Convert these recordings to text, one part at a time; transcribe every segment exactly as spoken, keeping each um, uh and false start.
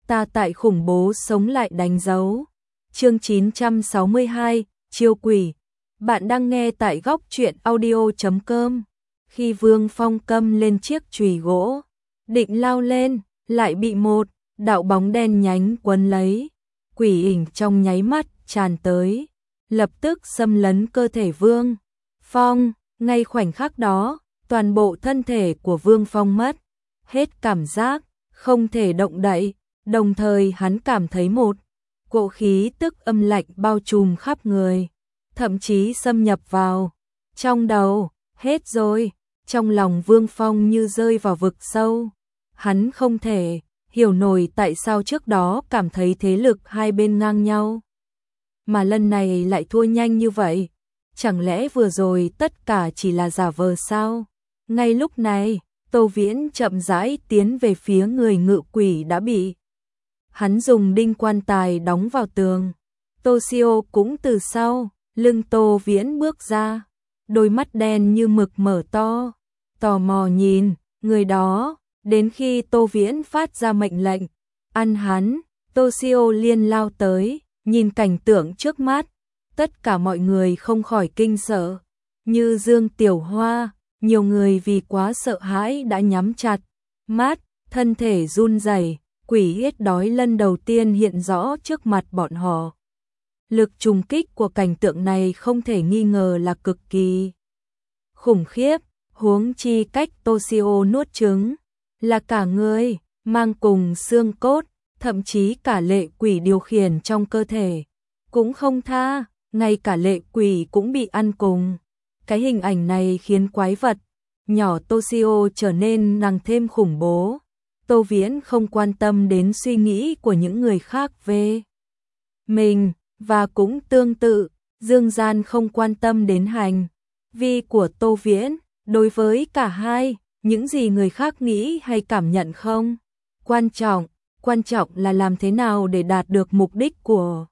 ta tại khủng bố sống lại đánh dấu. Chương chín trăm sáu mươi hai, chiêu quỷ. Bạn đang nghe tại góc truyện audio chấm com. Khi Vương Phong cầm lên chiếc chùy gỗ, định lao lên, lại bị một đạo bóng đen nhánh quấn lấy. Quỷ ảnh trong nháy mắt tràn tới, lập tức xâm lấn cơ thể Vương Phong. Ngay khoảnh khắc đó, toàn bộ thân thể của Vương Phong mất hết cảm giác, không thể động đậy, đồng thời hắn cảm thấy một cỗ khí tức âm lạnh bao trùm khắp người, thậm chí xâm nhập vào trong đầu. Hết rồi, trong lòng Vương Phong như rơi vào vực sâu. Hắn không thể hiểu nổi tại sao trước đó cảm thấy thế lực hai bên ngang nhau, mà lần này lại thua nhanh như vậy. Chẳng lẽ vừa rồi tất cả chỉ là giả vờ sao? Ngay lúc này, Tô Viễn chậm rãi tiến về phía người ngự quỷ đã bị hắn dùng đinh quan tài đóng vào tường. Toshio cũng từ sau lưng Tô Viễn bước ra, đôi mắt đen như mực mở to, tò mò nhìn người đó, đến khi Tô Viễn phát ra mệnh lệnh ăn hắn, Toshio liền lao tới, nhìn cảnh tượng trước mắt, tất cả mọi người không khỏi kinh sợ, như Dương Tiểu Hoa, nhiều người vì quá sợ hãi đã nhắm chặt mắt, thân thể run rẩy. Quỷ yết đói lần đầu tiên hiện rõ trước mặt bọn họ. Lực trùng kích của cảnh tượng này không thể nghi ngờ là cực kỳ khủng khiếp, huống chi cách Toshio nuốt trứng là cả người mang cùng xương cốt, thậm chí cả lệ quỷ điều khiển trong cơ thể cũng không tha, ngay cả lệ quỷ cũng bị ăn cùng. Cái hình ảnh này khiến quái vật nhỏ Toshio trở nên càng thêm khủng bố. Tô Viễn không quan tâm đến suy nghĩ của những người khác về mình, và cũng tương tự, Dương Gian không quan tâm đến hành vi của Tô Viễn. Đối với cả hai, những gì người khác nghĩ hay cảm nhận không quan trọng, quan trọng là làm thế nào để đạt được mục đích của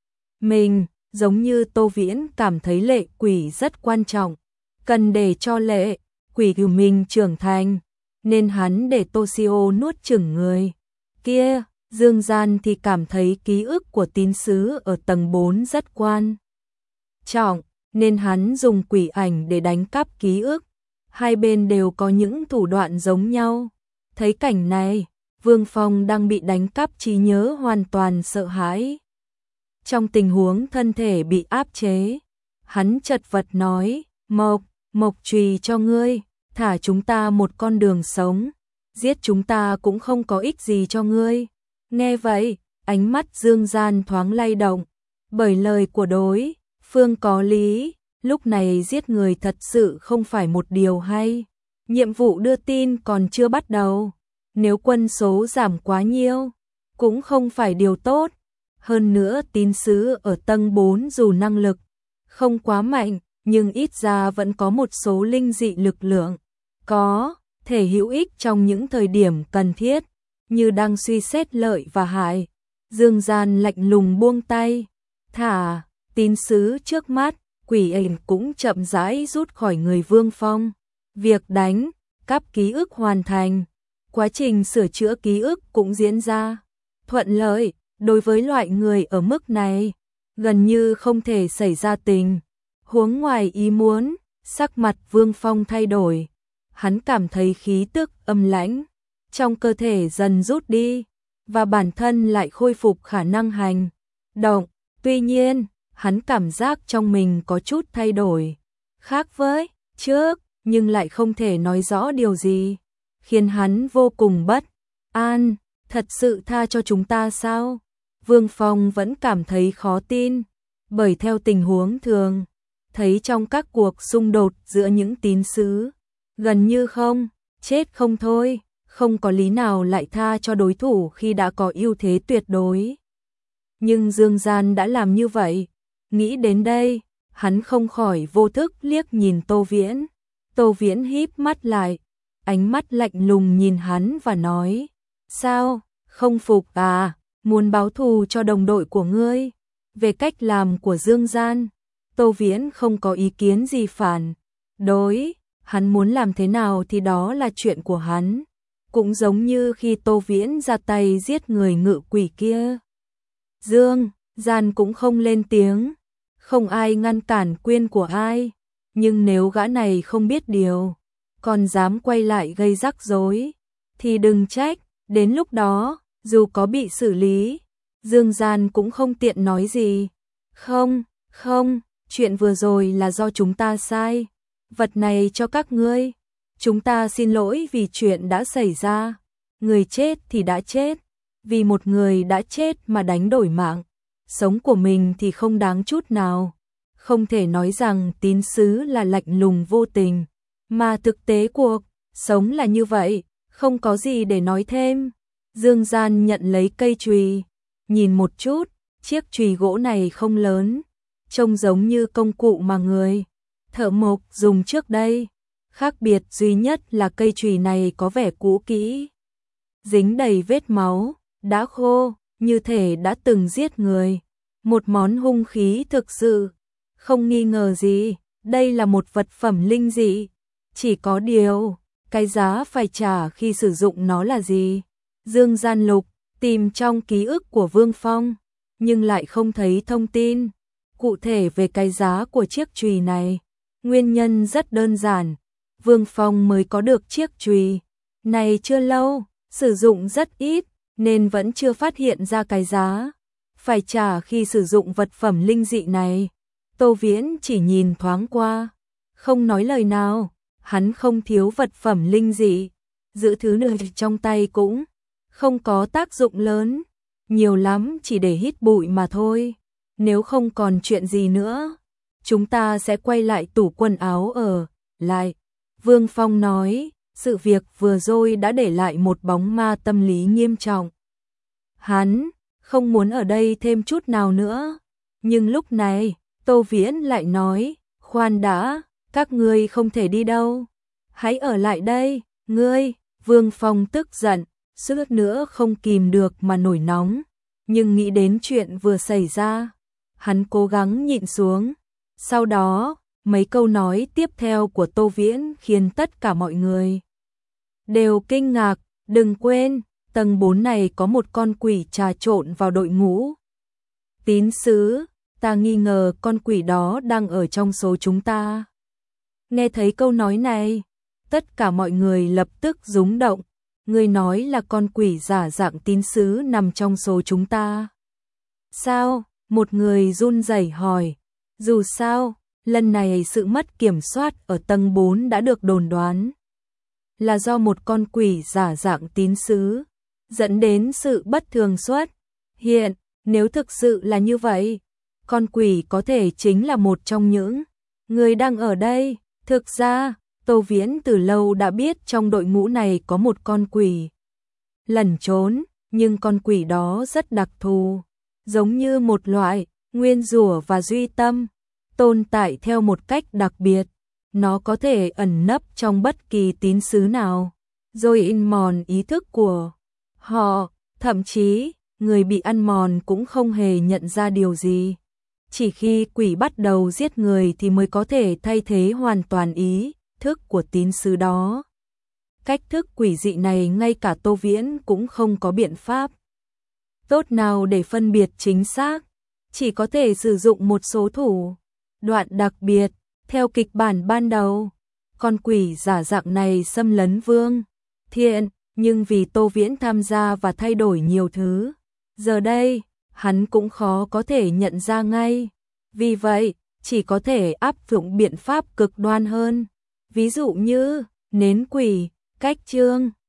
mình. Giống như Tô Viễn cảm thấy lệ quỷ rất quan trọng, cần để cho lệ quỷ của mình trưởng thành, nên hắn để Toshio nuốt chửng người kia. Dương Gian thì cảm thấy ký ức của tín sứ ở tầng bốn rất quan trọng, nên hắn dùng quỷ ảnh để đánh cắp ký ức. Hai bên đều có những thủ đoạn giống nhau. Thấy cảnh này, Vương Phong đang bị đánh cắp trí nhớ hoàn toàn sợ hãi. Trong tình huống thân thể bị áp chế, hắn chật vật nói, Mộc, Mộc chùy cho ngươi, thả chúng ta một con đường sống, giết chúng ta cũng không có ích gì cho ngươi. Nghe vậy, ánh mắt Dương Gian thoáng lay động, bởi lời của đối phương có lý, lúc này giết người thật sự không phải một điều hay. Nhiệm vụ đưa tin còn chưa bắt đầu, nếu quân số giảm quá nhiều, cũng không phải điều tốt. Hơn nữa tín sứ ở tầng bốn dù năng lực không quá mạnh, nhưng ít ra vẫn có một số linh dị lực lượng có thể hữu ích trong những thời điểm cần thiết, như đang suy xét lợi và hại. Dương Gian lạnh lùng buông tay, thả tín sứ trước mắt. Quỷ ảnh cũng chậm rãi rút khỏi người Vương Phong. Việc đánh cắp ký ức hoàn thành, quá trình sửa chữa ký ức cũng diễn ra thuận lợi. Đối với loại người ở mức này, gần như không thể xảy ra tình huống ngoài ý muốn. Sắc mặt Vương Phong thay đổi, hắn cảm thấy khí tức âm lãnh trong cơ thể dần rút đi, và bản thân lại khôi phục khả năng hành động. Tuy nhiên, hắn cảm giác trong mình có chút thay đổi, khác với trước, nhưng lại không thể nói rõ điều gì, khiến hắn vô cùng bất an. Thật sự tha cho chúng ta sao? Vương Phong vẫn cảm thấy khó tin, bởi theo tình huống thường thấy trong các cuộc xung đột giữa những tín sứ, gần như không chết không thôi, không có lý nào lại tha cho đối thủ khi đã có ưu thế tuyệt đối. Nhưng Dương Gian đã làm như vậy. Nghĩ đến đây, hắn không khỏi vô thức liếc nhìn Tô Viễn. Tô Viễn híp mắt lại, ánh mắt lạnh lùng nhìn hắn và nói, sao, không phục à, muốn báo thù cho đồng đội của ngươi? Về cách làm của Dương Gian, Tô Viễn không có ý kiến gì phản đối, hắn muốn làm thế nào thì đó là chuyện của hắn. cũng giống như khi Tô Viễn ra tay giết người ngự quỷ kia. Dương Gian cũng không lên tiếng, không ai ngăn cản quyền của ai, nhưng nếu gã này không biết điều, còn dám quay lại gây rắc rối, thì đừng trách, đến lúc đó, dù có bị xử lý, Dương Gian cũng không tiện nói gì. Không, không, chuyện vừa rồi là do chúng ta sai, vật này cho các ngươi, chúng ta xin lỗi vì chuyện đã xảy ra, người chết thì đã chết, vì một người đã chết mà đánh đổi mạng, sống của mình thì không đáng chút nào. Không thể nói rằng tín sứ là lạnh lùng vô tình, mà thực tế cuộc sống là như vậy, không có gì để nói thêm. Dương Gian nhận lấy cây chùy, nhìn một chút, chiếc chùy gỗ này không lớn, trông giống như công cụ mà người thợ mộc dùng trước đây. Khác biệt duy nhất là cây chùy này có vẻ cũ kỹ, dính đầy vết máu, đã khô, như thể đã từng giết người. Một món hung khí thực sự, không nghi ngờ gì, đây là một vật phẩm linh dị. Chỉ có điều, cái giá phải trả khi sử dụng nó là gì? Dương Gian lục, tìm trong ký ức của Vương Phong, nhưng lại không thấy thông tin cụ thể về cái giá của chiếc chùy này. Nguyên nhân rất đơn giản, Vương Phong mới có được chiếc chùy này chưa lâu, sử dụng rất ít, nên vẫn chưa phát hiện ra cái giá phải trả khi sử dụng vật phẩm linh dị này. Tô Viễn chỉ nhìn thoáng qua, không nói lời nào, hắn không thiếu vật phẩm linh dị, giữ thứ nữa trong tay cũng không có tác dụng lớn, nhiều lắm chỉ để hít bụi mà thôi. Nếu không còn chuyện gì nữa, chúng ta sẽ quay lại tủ quần áo ở lại. Vương Phong nói, sự việc vừa rồi đã để lại một bóng ma tâm lý nghiêm trọng. Hắn không muốn ở đây thêm chút nào nữa, nhưng lúc này, Tô Viễn lại nói, khoan đã, các ngươi không thể đi đâu, hãy ở lại đây, ngươi. Vương Phong tức giận, suýt nữa không kìm được mà nổi nóng, nhưng nghĩ đến chuyện vừa xảy ra, hắn cố gắng nhịn xuống. Sau đó, mấy câu nói tiếp theo của Tô Viễn khiến tất cả mọi người đều kinh ngạc. Đừng quên, tầng bốn này có một con quỷ trà trộn vào đội ngũ tín sứ, ta nghi ngờ con quỷ đó đang ở trong số chúng ta. Nghe thấy câu nói này, tất cả mọi người lập tức rúng động. Người nói là con quỷ giả dạng tín sứ nằm trong số chúng ta. Sao? Một người run rẩy hỏi. Dù sao, lần này sự mất kiểm soát ở tầng bốn đã được đồn đoán là do một con quỷ giả dạng tín sứ, dẫn đến sự bất thường xuất hiện. Nếu thực sự là như vậy, con quỷ có thể chính là một trong những người đang ở đây. Thực ra, Tô Viễn từ lâu đã biết trong đội ngũ này có một con quỷ lẩn trốn, nhưng con quỷ đó rất đặc thù, giống như một loại nguyên rủa và duy tâm, tồn tại theo một cách đặc biệt. Nó có thể ẩn nấp trong bất kỳ tín sứ nào, rồi in mòn ý thức của họ, thậm chí người bị ăn mòn cũng không hề nhận ra điều gì. Chỉ khi quỷ bắt đầu giết người thì mới có thể thay thế hoàn toàn ý thức của tín sứ đó. Cách thức quỷ dị này ngay cả Tô Viễn cũng không có biện pháp tốt nào để phân biệt chính xác, chỉ có thể sử dụng một số thủ đoạn đặc biệt. Theo kịch bản ban đầu, con quỷ giả dạng này xâm lấn Vương Thiện, nhưng vì Tô Viễn tham gia và thay đổi nhiều thứ, giờ đây, hắn cũng khó có thể nhận ra ngay. Vì vậy, chỉ có thể áp dụng biện pháp cực đoan hơn, ví dụ như nến quỷ, cách trương.